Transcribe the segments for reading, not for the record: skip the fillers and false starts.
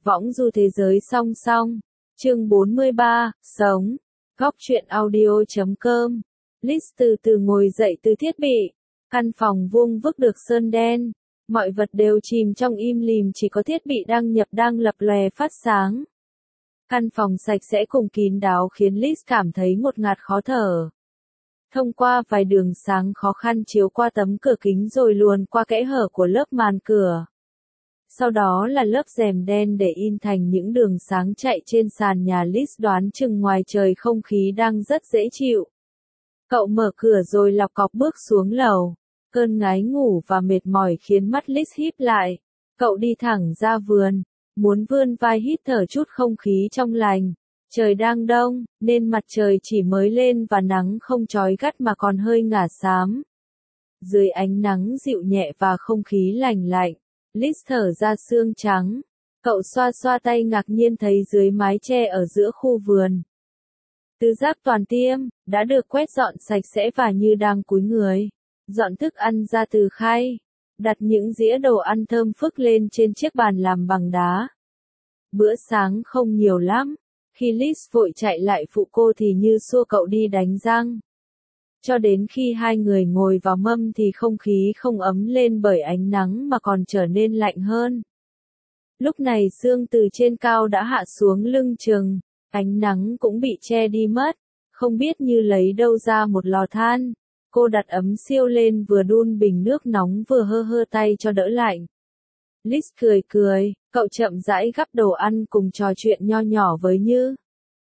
Võng du thế giới song song. Chương 43, Sống. Góc truyện audio.com. Liz từ từ ngồi dậy từ thiết bị. Căn phòng vuông vức được sơn đen. Mọi vật đều chìm trong im lìm, chỉ có thiết bị đăng nhập đang lập lòe phát sáng. Căn phòng sạch sẽ cùng kín đáo khiến Liz cảm thấy ngột ngạt khó thở. Thông qua vài đường sáng khó khăn chiếu qua tấm cửa kính rồi luồn qua kẽ hở của lớp màn cửa. Sau đó là lớp rèm đen để in thành những đường sáng chạy trên sàn nhà. Liz đoán chừng ngoài trời không khí đang rất dễ chịu. Cậu mở cửa rồi lọc cọc bước xuống lầu. Cơn ngái ngủ và mệt mỏi khiến mắt Liz híp lại. Cậu đi thẳng ra vườn, muốn vươn vai hít thở chút không khí trong lành. Trời đang đông, nên mặt trời chỉ mới lên và nắng không chói gắt mà còn hơi ngả xám. Dưới ánh nắng dịu nhẹ và không khí lành lạnh, Liz thở ra sương trắng. Cậu xoa xoa tay ngạc nhiên thấy dưới mái che ở giữa khu vườn, tứ giác toàn tiêm đã được quét dọn sạch sẽ và như đang cúi người dọn thức ăn ra từ khay, đặt những dĩa đồ ăn thơm phức lên trên chiếc bàn làm bằng đá. Bữa sáng không nhiều lắm. Khi Liz vội chạy lại phụ cô thì như xua cậu đi đánh răng. Cho đến khi hai người ngồi vào mâm thì không khí không ấm lên bởi ánh nắng mà còn trở nên lạnh hơn. Lúc này sương từ trên cao đã hạ xuống lưng chừng, ánh nắng cũng bị che đi mất, không biết như lấy đâu ra một lò than. Cô đặt ấm siêu lên vừa đun bình nước nóng vừa hơ hơ tay cho đỡ lạnh. Liz cười cười, cậu chậm rãi gắp đồ ăn cùng trò chuyện nho nhỏ với Như.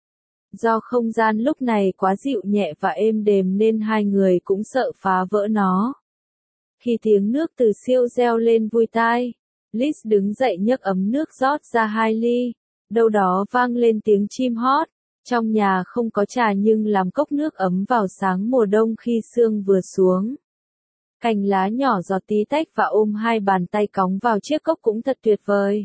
Do không gian lúc này quá dịu nhẹ và êm đềm nên hai người cũng sợ phá vỡ nó. Khi tiếng nước từ siêu reo lên vui tai, Liz đứng dậy nhấc ấm nước rót ra 2 ly. Đâu đó vang lên tiếng chim hót. Trong nhà không có trà nhưng làm cốc nước ấm vào sáng mùa đông khi sương vừa xuống. Cành lá nhỏ giọt tí tách và ôm hai bàn tay cóng vào chiếc cốc cũng thật tuyệt vời.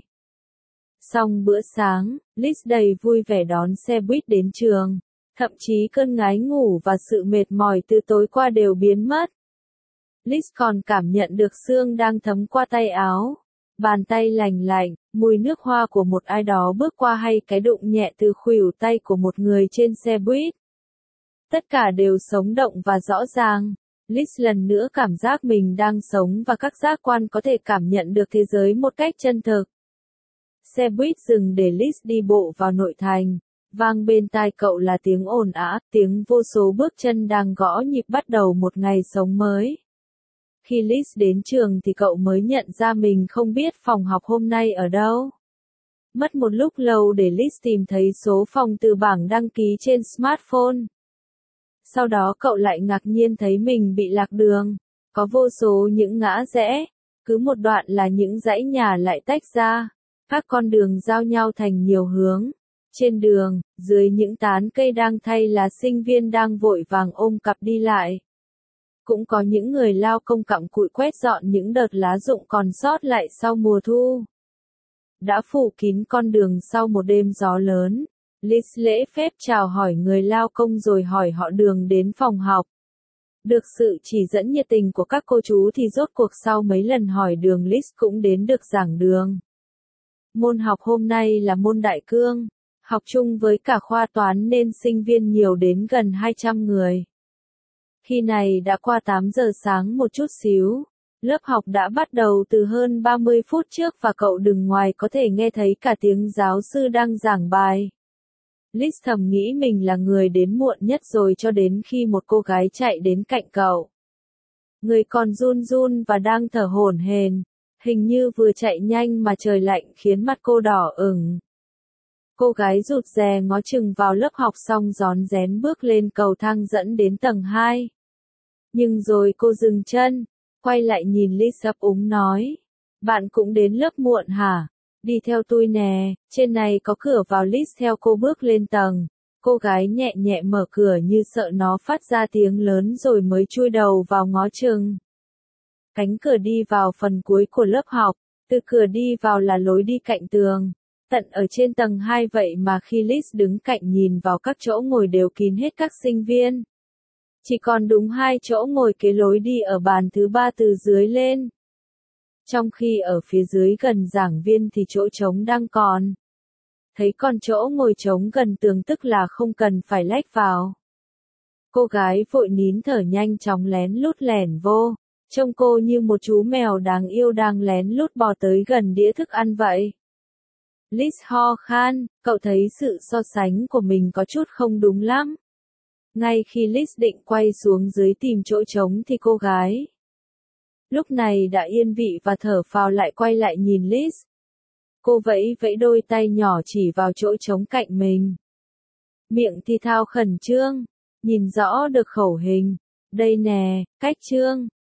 Xong bữa sáng, Liz đầy vui vẻ đón xe buýt đến trường. Thậm chí cơn ngái ngủ và sự mệt mỏi từ tối qua đều biến mất. Liz còn cảm nhận được sương đang thấm qua tay áo. Bàn tay lành lạnh, mùi nước hoa của một ai đó bước qua hay cái đụng nhẹ từ khuỷu tay của một người trên xe buýt. Tất cả đều sống động và rõ ràng. Liz lần nữa cảm giác mình đang sống và các giác quan có thể cảm nhận được thế giới một cách chân thực. Xe buýt dừng để Liz đi bộ vào nội thành. Vang bên tai cậu là tiếng ồn ào, tiếng vô số bước chân đang gõ nhịp bắt đầu một ngày sống mới. Khi Liz đến trường thì cậu mới nhận ra mình không biết phòng học hôm nay ở đâu. Mất một lúc lâu để Liz tìm thấy số phòng từ bảng đăng ký trên smartphone. Sau đó cậu lại ngạc nhiên thấy mình bị lạc đường. Có vô số những ngã rẽ, cứ một đoạn là những dãy nhà lại tách ra. Các con đường giao nhau thành nhiều hướng. Trên đường, dưới những tán cây đang thay là sinh viên đang vội vàng ôm cặp đi lại. Cũng có những người lao công cặm cụi quét dọn những đợt lá rụng còn sót lại sau mùa thu. Đã phủ kín con đường sau một đêm gió lớn. Liz lễ phép chào hỏi người lao công rồi hỏi họ đường đến phòng học. Được sự chỉ dẫn nhiệt tình của các cô chú thì rốt cuộc sau mấy lần hỏi đường Liz cũng đến được giảng đường. Môn học hôm nay là môn đại cương, học chung với cả khoa toán nên sinh viên nhiều đến gần 200 người. Khi này đã qua 8 giờ sáng một chút xíu, lớp học đã bắt đầu từ hơn 30 phút trước và cậu đứng ngoài có thể nghe thấy cả tiếng giáo sư đang giảng bài. Liz thầm nghĩ mình là người đến muộn nhất rồi cho đến khi một cô gái chạy đến cạnh cậu. Người còn run run và đang thở hổn hển, hình như vừa chạy nhanh mà trời lạnh khiến mặt cô đỏ ửng. Cô gái rụt rè ngó chừng vào lớp học xong rón rén bước lên cầu thang dẫn đến tầng 2. Nhưng rồi cô dừng chân, quay lại nhìn Liz ấp úng nói. Bạn cũng đến lớp muộn hả? Đi theo tôi nè, trên này có cửa vào. Liz theo cô bước lên tầng. Cô gái nhẹ nhẹ mở cửa như sợ nó phát ra tiếng lớn rồi mới chui đầu vào ngó chừng. Cánh cửa đi vào phần cuối của lớp học, từ cửa đi vào là lối đi cạnh tường. Tận ở trên tầng 2 vậy mà khi Liz đứng cạnh nhìn vào các chỗ ngồi đều kín hết các sinh viên. Chỉ còn đúng 2 chỗ ngồi kế lối đi ở bàn thứ 3 từ dưới lên. Trong khi ở phía dưới gần giảng viên thì chỗ trống đang còn. Thấy con chỗ ngồi trống gần tường tức là không cần phải lách vào. Cô gái vội nín thở nhanh chóng lén lút lẻn vô, trông cô như một chú mèo đáng yêu đang lén lút bò tới gần đĩa thức ăn vậy. Liz ho khan, cậu thấy sự so sánh của mình có chút không đúng lắm. Ngay khi Liz định quay xuống dưới tìm chỗ trống thì cô gái lúc này đã yên vị và thở phào lại quay lại nhìn Liz. Cô vẫy vẫy đôi tay nhỏ chỉ vào chỗ trống cạnh mình. Miệng thì thào khẩn trương, nhìn rõ được khẩu hình. Đây nè, cách trương.